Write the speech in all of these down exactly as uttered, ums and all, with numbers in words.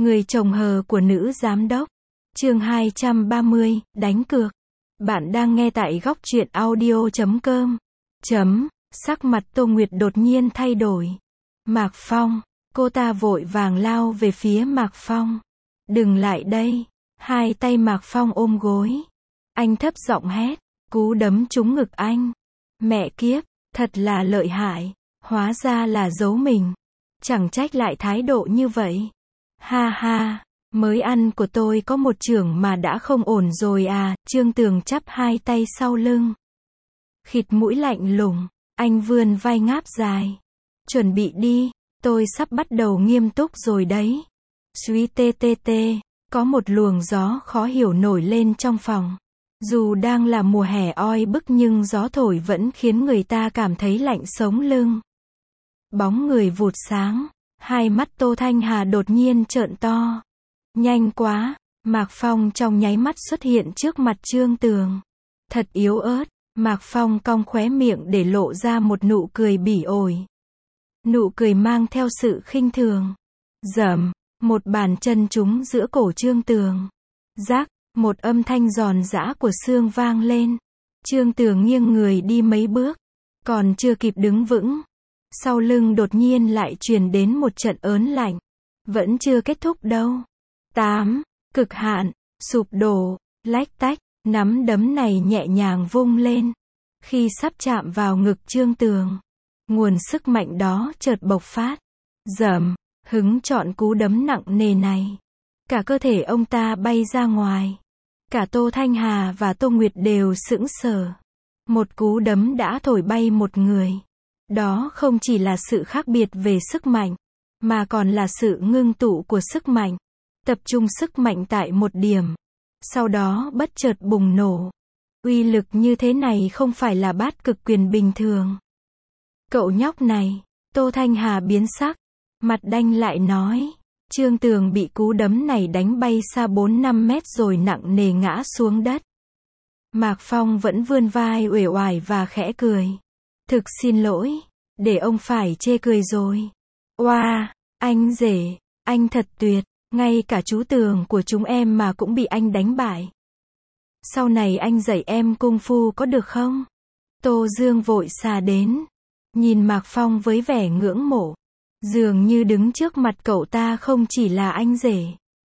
Người chồng hờ của nữ giám đốc. Chương hai trăm ba mươi, đánh cược. Bạn đang nghe tại góc truyện audio chấm com. Chấm, sắc mặt Tô Nguyệt đột nhiên thay đổi. Mạc Phong, cô ta vội vàng lao về phía Mạc Phong. Đừng lại đây. Hai tay Mạc Phong ôm gối. Anh thấp giọng hét, cú đấm trúng ngực anh. Mẹ kiếp, thật là lợi hại. Hóa ra là giấu mình. Chẳng trách lại thái độ như vậy. Ha ha, mới ăn của tôi có một chưởng mà đã không ổn rồi à. Trương Tường chắp hai tay sau lưng. Khịt mũi lạnh lùng, anh vươn vai ngáp dài. Chuẩn bị đi, tôi sắp bắt đầu nghiêm túc rồi đấy. Suy tê tê tê, có một luồng gió khó hiểu nổi lên trong phòng. Dù đang là mùa hè oi bức nhưng gió thổi vẫn khiến người ta cảm thấy lạnh sống lưng. Bóng người vụt sáng, hai mắt Tô Thanh Hà đột nhiên trợn to. Nhanh quá, Mạc Phong trong nháy mắt xuất hiện trước mặt Trương Tường. Thật yếu ớt, Mạc Phong cong khóe miệng để lộ ra một nụ cười bỉ ổi. Nụ cười mang theo sự khinh thường. Dầm, một bàn chân trúng giữa cổ Trương Tường. Rác, một âm thanh giòn giã của xương vang lên. Trương Tường nghiêng người đi mấy bước, còn chưa kịp đứng vững. Sau lưng đột nhiên lại truyền đến một trận ớn lạnh. Vẫn chưa kết thúc đâu. Tám, cực hạn, sụp đổ, lách tách, nắm đấm này nhẹ nhàng vung lên. Khi sắp chạm vào ngực Trương Tường, nguồn sức mạnh đó chợt bộc phát. Dầm, hứng chọn cú đấm nặng nề này. Cả cơ thể ông ta bay ra ngoài. Cả Tô Thanh Hà và Tô Nguyệt đều sững sờ. Một cú đấm đã thổi bay một người. Đó không chỉ là sự khác biệt về sức mạnh, mà còn là sự ngưng tụ của sức mạnh. Tập trung sức mạnh tại một điểm. Sau đó bất chợt bùng nổ. Uy lực như thế này không phải là bát cực quyền bình thường. Cậu nhóc này, Tô Thanh Hà biến sắc. Mặt đanh lại nói. Trương Tường bị cú đấm này đánh bay xa bốn năm mét rồi nặng nề ngã xuống đất. Mạc Phong vẫn vươn vai uể oải và khẽ cười. Thực xin lỗi, để ông phải chê cười rồi. Oa, wow, anh rể, anh thật tuyệt, ngay cả chú Tường của chúng em mà cũng bị anh đánh bại. Sau này anh dạy em cung phu có được không? Tô Dương vội xà đến, nhìn Mạc Phong với vẻ ngưỡng mộ. Dường như đứng trước mặt cậu ta không chỉ là anh rể,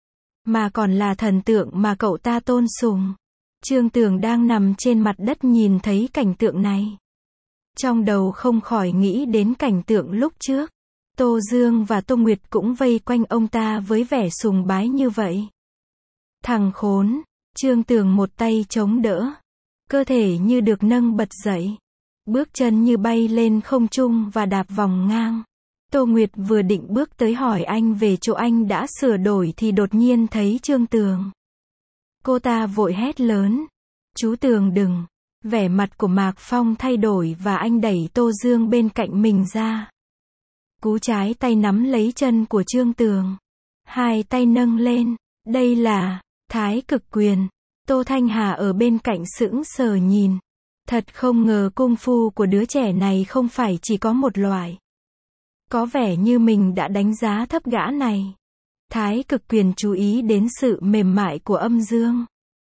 mà còn là thần tượng mà cậu ta tôn sùng. Trương Tường đang nằm trên mặt đất nhìn thấy cảnh tượng này. Trong đầu không khỏi nghĩ đến cảnh tượng lúc trước. Tô Dương và Tô Nguyệt cũng vây quanh ông ta với vẻ sùng bái như vậy. Thằng khốn, Trương Tường một tay chống đỡ. Cơ thể như được nâng bật dậy. Bước chân như bay lên không trung và đạp vòng ngang. Tô Nguyệt vừa định bước tới hỏi anh về chỗ anh đã sửa đổi thì đột nhiên thấy Trương Tường. Cô ta vội hét lớn. Chú Tường đừng. Vẻ mặt của Mạc Phong thay đổi và anh đẩy Tô Dương bên cạnh mình ra. Cú trái tay nắm lấy chân của Trương Tường. Hai tay nâng lên. Đây là thái cực quyền. Tô Thanh Hà ở bên cạnh sững sờ nhìn. Thật không ngờ cung phu của đứa trẻ này không phải chỉ có một loại. Có vẻ như mình đã đánh giá thấp gã này. Thái cực quyền chú ý đến sự mềm mại của âm dương.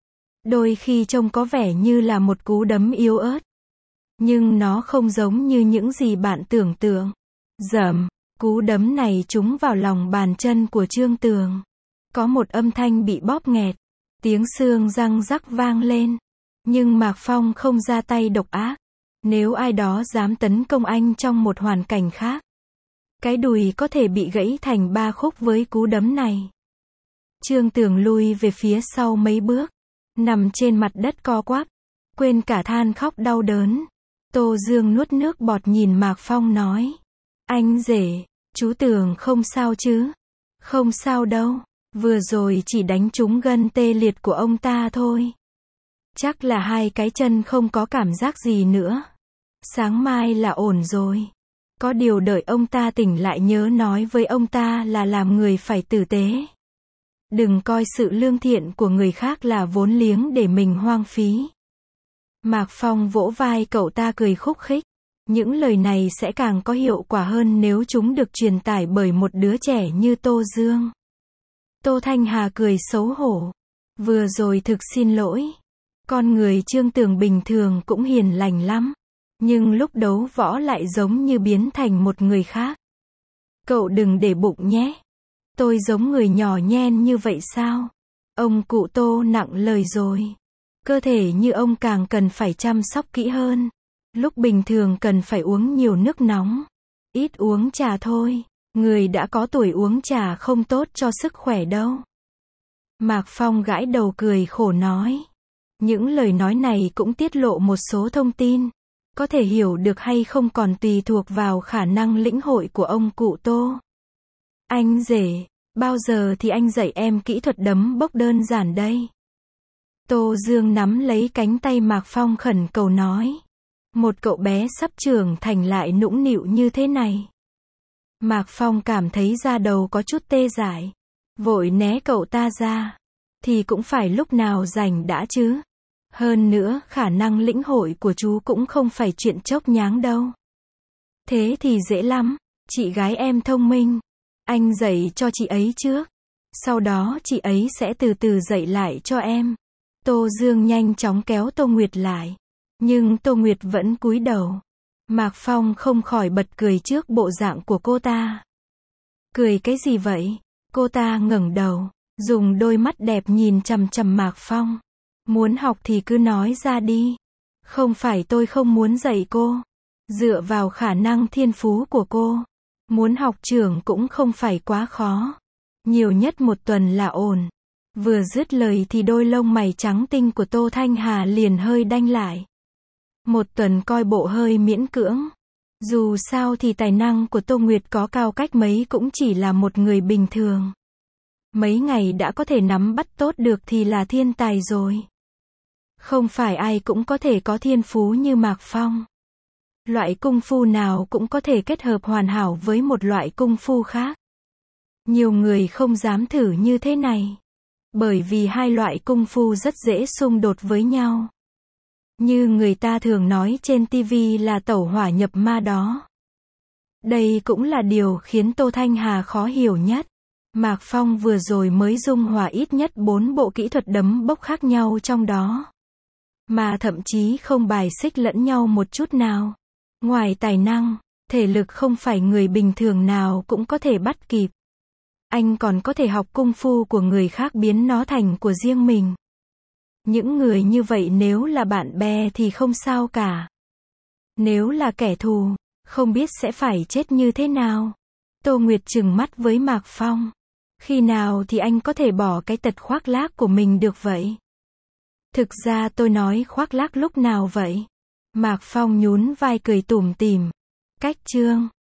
Đôi khi trông có vẻ như là một cú đấm yếu ớt. Nhưng nó không giống như những gì bạn tưởng tượng. Dầm, cú đấm này trúng vào lòng bàn chân của Trương Tường. Có một âm thanh bị bóp nghẹt. Tiếng xương răng rắc vang lên. Nhưng Mạc Phong không ra tay độc ác. Nếu ai đó dám tấn công anh trong một hoàn cảnh khác, cái đùi có thể bị gãy thành ba khúc với cú đấm này. Trương Tường lui về phía sau mấy bước. Nằm trên mặt đất co quắp. Quên cả than khóc đau đớn. Tô Dương nuốt nước bọt nhìn Mạc Phong nói. Anh rể, chú Tường không sao chứ? Không sao đâu. Vừa rồi chỉ đánh trúng gân tê liệt của ông ta thôi. Chắc là hai cái chân không có cảm giác gì nữa. Sáng mai là ổn rồi. Có điều đợi ông ta tỉnh lại nhớ nói với ông ta là làm người phải tử tế. Đừng coi sự lương thiện của người khác là vốn liếng để mình hoang phí. Mạc Phong vỗ vai cậu ta cười khúc khích. Những lời này sẽ càng có hiệu quả hơn nếu chúng được truyền tải bởi một đứa trẻ như Tô Dương. Tô Thanh Hà cười xấu hổ. Vừa rồi thực xin lỗi. Con người Trương Tường bình thường cũng hiền lành lắm. Nhưng lúc đấu võ lại giống như biến thành một người khác. Cậu đừng để bụng nhé. Tôi giống người nhỏ nhen như vậy sao? Ông cụ Tô nặng lời rồi. Cơ thể như ông càng cần phải chăm sóc kỹ hơn. Lúc bình thường cần phải uống nhiều nước nóng. Ít uống trà thôi. Người đã có tuổi uống trà không tốt cho sức khỏe đâu. Mạc Phong gãi đầu cười khổ nói. Những lời nói này cũng tiết lộ một số thông tin. Có thể hiểu được hay không còn tùy thuộc vào khả năng lĩnh hội của ông cụ Tô. Anh rể, bao giờ thì anh dạy em kỹ thuật đấm bốc đơn giản đây? Tô Dương nắm lấy cánh tay Mạc Phong khẩn cầu nói. Một cậu bé sắp trưởng thành lại nũng nịu như thế này. Mạc Phong cảm thấy da đầu có chút tê dại. Vội né cậu ta ra. Thì cũng phải lúc nào rảnh đã chứ. Hơn nữa, khả năng lĩnh hội của chú cũng không phải chuyện chốc nháng đâu. Thế thì dễ lắm. Chị gái em thông minh. Anh dạy cho chị ấy trước. Sau đó chị ấy sẽ từ từ dạy lại cho em. Tô Dương nhanh chóng kéo Tô Nguyệt lại. Nhưng Tô Nguyệt vẫn cúi đầu. Mạc Phong không khỏi bật cười trước bộ dạng của cô ta. Cười cái gì vậy? Cô ta ngẩng đầu, dùng đôi mắt đẹp nhìn chằm chằm Mạc Phong. Muốn học thì cứ nói ra đi. Không phải tôi không muốn dạy cô. Dựa vào khả năng thiên phú của cô. Muốn học trưởng cũng không phải quá khó. Nhiều nhất một tuần là ổn. Vừa dứt lời thì đôi lông mày trắng tinh của Tô Thanh Hà liền hơi đanh lại. Một tuần coi bộ hơi miễn cưỡng. Dù sao thì tài năng của Tô Nguyệt có cao cách mấy cũng chỉ là một người bình thường. Mấy ngày đã có thể nắm bắt tốt được thì là thiên tài rồi. Không phải ai cũng có thể có thiên phú như Mạc Phong. Loại cung phu nào cũng có thể kết hợp hoàn hảo với một loại cung phu khác. Nhiều người không dám thử như thế này. Bởi vì hai loại cung phu rất dễ xung đột với nhau. Như người ta thường nói trên ti vi là tẩu hỏa nhập ma đó. Đây cũng là điều khiến Tô Thanh Hà khó hiểu nhất. Mạc Phong vừa rồi mới dung hòa ít nhất bốn bộ kỹ thuật đấm bốc khác nhau trong đó. Mà thậm chí không bài xích lẫn nhau một chút nào. Ngoài tài năng, thể lực không phải người bình thường nào cũng có thể bắt kịp. Anh còn có thể học cung phu của người khác biến nó thành của riêng mình. Những người như vậy nếu là bạn bè thì không sao cả. Nếu là kẻ thù, không biết sẽ phải chết như thế nào. Tô Nguyệt trừng mắt với Mạc Phong. Khi nào thì anh có thể bỏ cái tật khoác lác của mình được vậy? Thực ra tôi nói khoác lác lúc nào vậy? Mạc Phong nhún vai cười tủm tỉm. Cách chương